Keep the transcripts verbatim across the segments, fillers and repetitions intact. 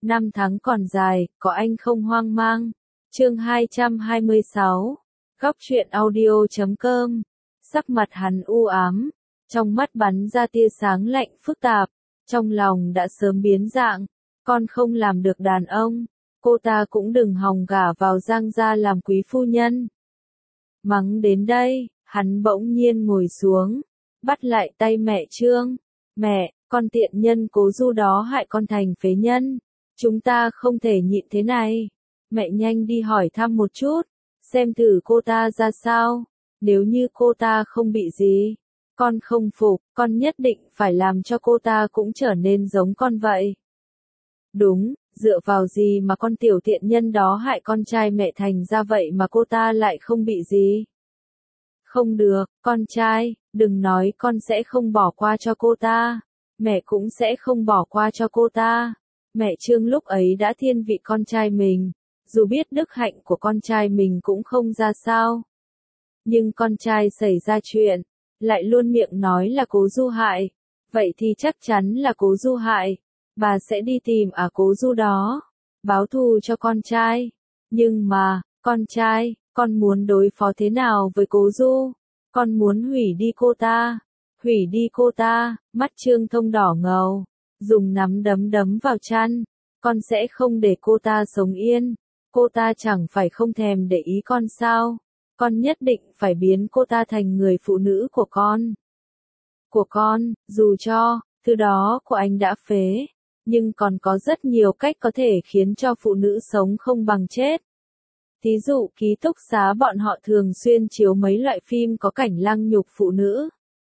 Năm tháng còn dài, có anh không hoang mang. Chương hai trăm hai mươi sáu. Góc truyện audio chấm com. Sắc mặt hắn u ám, trong mắt bắn ra tia sáng lạnh phức tạp, trong lòng đã sớm biến dạng, con không làm được đàn ông, cô ta cũng đừng hòng gả vào Giang gia làm quý phu nhân. Mắng đến đây, hắn bỗng nhiên ngồi xuống, bắt lại tay mẹ Trương. Mẹ, con tiện nhân Cố Du đó hại con thành phế nhân. Chúng ta không thể nhịn thế này. Mẹ nhanh đi hỏi thăm một chút, xem thử cô ta ra sao. Nếu như cô ta không bị gì, con không phục, con nhất định phải làm cho cô ta cũng trở nên giống con vậy. Đúng, dựa vào gì mà con tiểu tiện nhân đó hại con trai mẹ thành ra vậy mà cô ta lại không bị gì? Không được, con trai, đừng nói con sẽ không bỏ qua cho cô ta. Mẹ cũng sẽ không bỏ qua cho cô ta. Mẹ Trương lúc ấy đã thiên vị con trai mình, dù biết đức hạnh của con trai mình cũng không ra sao. Nhưng con trai xảy ra chuyện, lại luôn miệng nói là Cố Du hại. Vậy thì chắc chắn là Cố Du hại. Bà sẽ đi tìm à Cố Du đó, báo thù cho con trai. Nhưng mà, con trai, con muốn đối phó thế nào với Cố Du? Con muốn hủy đi cô ta. Hủy đi cô ta, mắt Trương Thông đỏ ngầu, dùng nắm đấm đấm vào chăn. Con sẽ không để cô ta sống yên. Cô ta chẳng phải không thèm để ý con sao? Con nhất định phải biến cô ta thành người phụ nữ của con. Của con, dù cho, thứ đó của anh đã phế, nhưng còn có rất nhiều cách có thể khiến cho phụ nữ sống không bằng chết. Thí dụ ký túc xá bọn họ thường xuyên chiếu mấy loại phim có cảnh lăng nhục phụ nữ.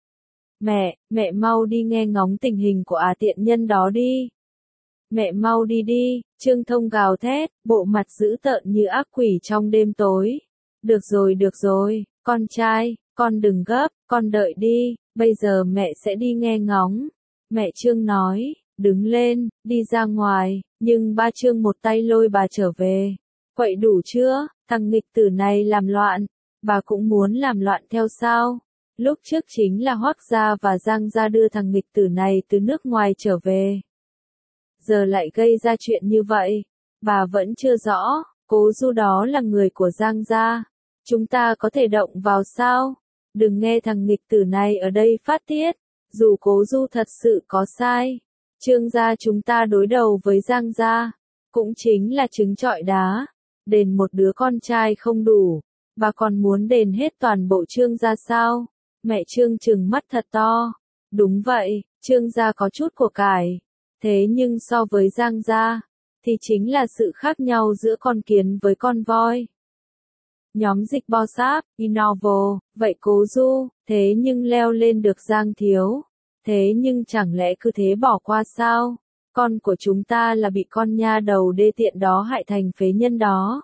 Mẹ, mẹ mau đi nghe ngóng tình hình của à tiện nhân đó đi. Mẹ mau đi đi, Trương Thông gào thét, bộ mặt dữ tợn như ác quỷ trong đêm tối. Được rồi được rồi, con trai, con đừng gấp, con đợi đi, bây giờ mẹ sẽ đi nghe ngóng. Mẹ Trương nói, đứng lên, đi ra ngoài, nhưng ba Trương một tay lôi bà trở về. Quậy đủ chưa, thằng nghịch tử này làm loạn, bà cũng muốn làm loạn theo sao? Lúc trước chính là Hoắc gia và Giang gia đưa thằng nghịch tử này từ nước ngoài trở về. Giờ lại gây ra chuyện như vậy, bà vẫn chưa rõ, Cố Du đó là người của Giang gia. Chúng ta có thể động vào sao? Đừng nghe thằng nghịch tử này ở đây phát tiết, dù Cố Du thật sự có sai. Trương gia chúng ta đối đầu với Giang gia, cũng chính là trứng trọi đá. Đền một đứa con trai không đủ, bà còn muốn đền hết toàn bộ Trương gia sao? Mẹ Trương trừng mắt thật to. Đúng vậy, Trương gia có chút của cải. Thế nhưng so với Giang gia, thì chính là sự khác nhau giữa con kiến với con voi. Nhóm dịch bo sáp, Innovo, vậy Cố Du, thế nhưng leo lên được Giang thiếu. Thế nhưng chẳng lẽ cứ thế bỏ qua sao? Con của chúng ta là bị con nha đầu đê tiện đó hại thành phế nhân đó.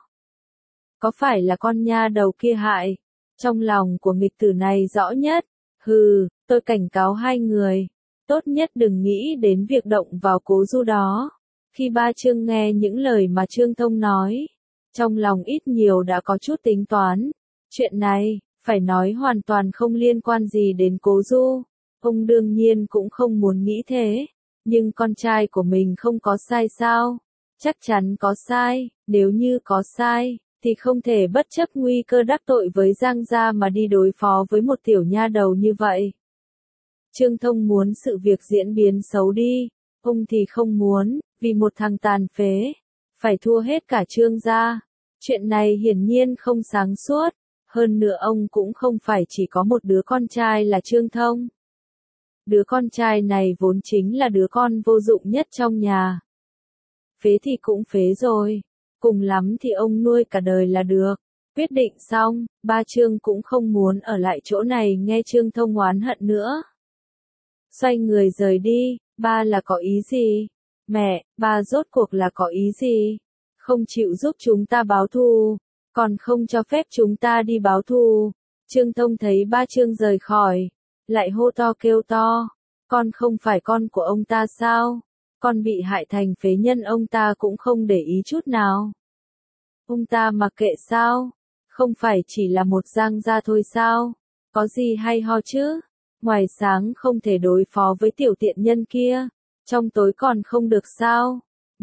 Có phải là con nha đầu kia hại? Trong lòng của nghịch tử này rõ nhất. Hừ, tôi cảnh cáo hai người. Tốt nhất đừng nghĩ đến việc động vào Cố Du đó. Khi ba Trương nghe những lời mà Trương Thông nói, trong lòng ít nhiều đã có chút tính toán. Chuyện này, phải nói hoàn toàn không liên quan gì đến Cố Du. Ông đương nhiên cũng không muốn nghĩ thế. Nhưng con trai của mình không có sai sao? Chắc chắn có sai, nếu như có sai, thì không thể bất chấp nguy cơ đắc tội với Giang gia mà đi đối phó với một tiểu nha đầu như vậy. Trương Thông muốn sự việc diễn biến xấu đi, ông thì không muốn, vì một thằng tàn phế, phải thua hết cả Trương gia. Chuyện này hiển nhiên không sáng suốt, hơn nữa ông cũng không phải chỉ có một đứa con trai là Trương Thông. Đứa con trai này vốn chính là đứa con vô dụng nhất trong nhà. Phế thì cũng phế rồi, cùng lắm thì ông nuôi cả đời là được. Quyết định xong, ba Trương cũng không muốn ở lại chỗ này nghe Trương Thông oán hận nữa. Xoay người rời đi, ba là có ý gì? Mẹ, ba rốt cuộc là có ý gì? Không chịu giúp chúng ta báo thù, còn không cho phép chúng ta đi báo thù. Trương Thông thấy ba Trương rời khỏi, lại hô to kêu to, con không phải con của ông ta sao? Con bị hại thành phế nhân ông ta cũng không để ý chút nào. Ông ta mặc kệ sao? Không phải chỉ là một Giang gia thôi sao? Có gì hay ho chứ? Ngoài sáng không thể đối phó với tiểu tiện nhân kia, trong tối còn không được sao? Mẹ,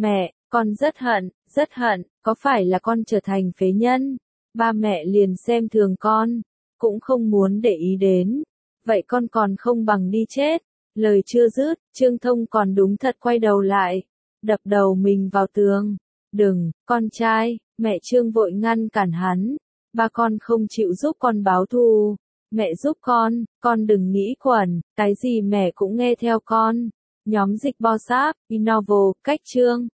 Con rất hận, rất hận, có phải là con trở thành phế nhân? Ba mẹ liền xem thường con, cũng không muốn để ý đến. Vậy con còn không bằng đi chết. Lời chưa dứt, Trương Thông còn đúng thật quay đầu lại, đập đầu mình vào tường. Đừng, con trai, mẹ Trương vội ngăn cản hắn. Ba con không chịu giúp con báo thù. Mẹ giúp con, con đừng nghĩ quẩn, cái gì mẹ cũng nghe theo con. Nhóm dịch bo sáp, Innovo, cách Trương.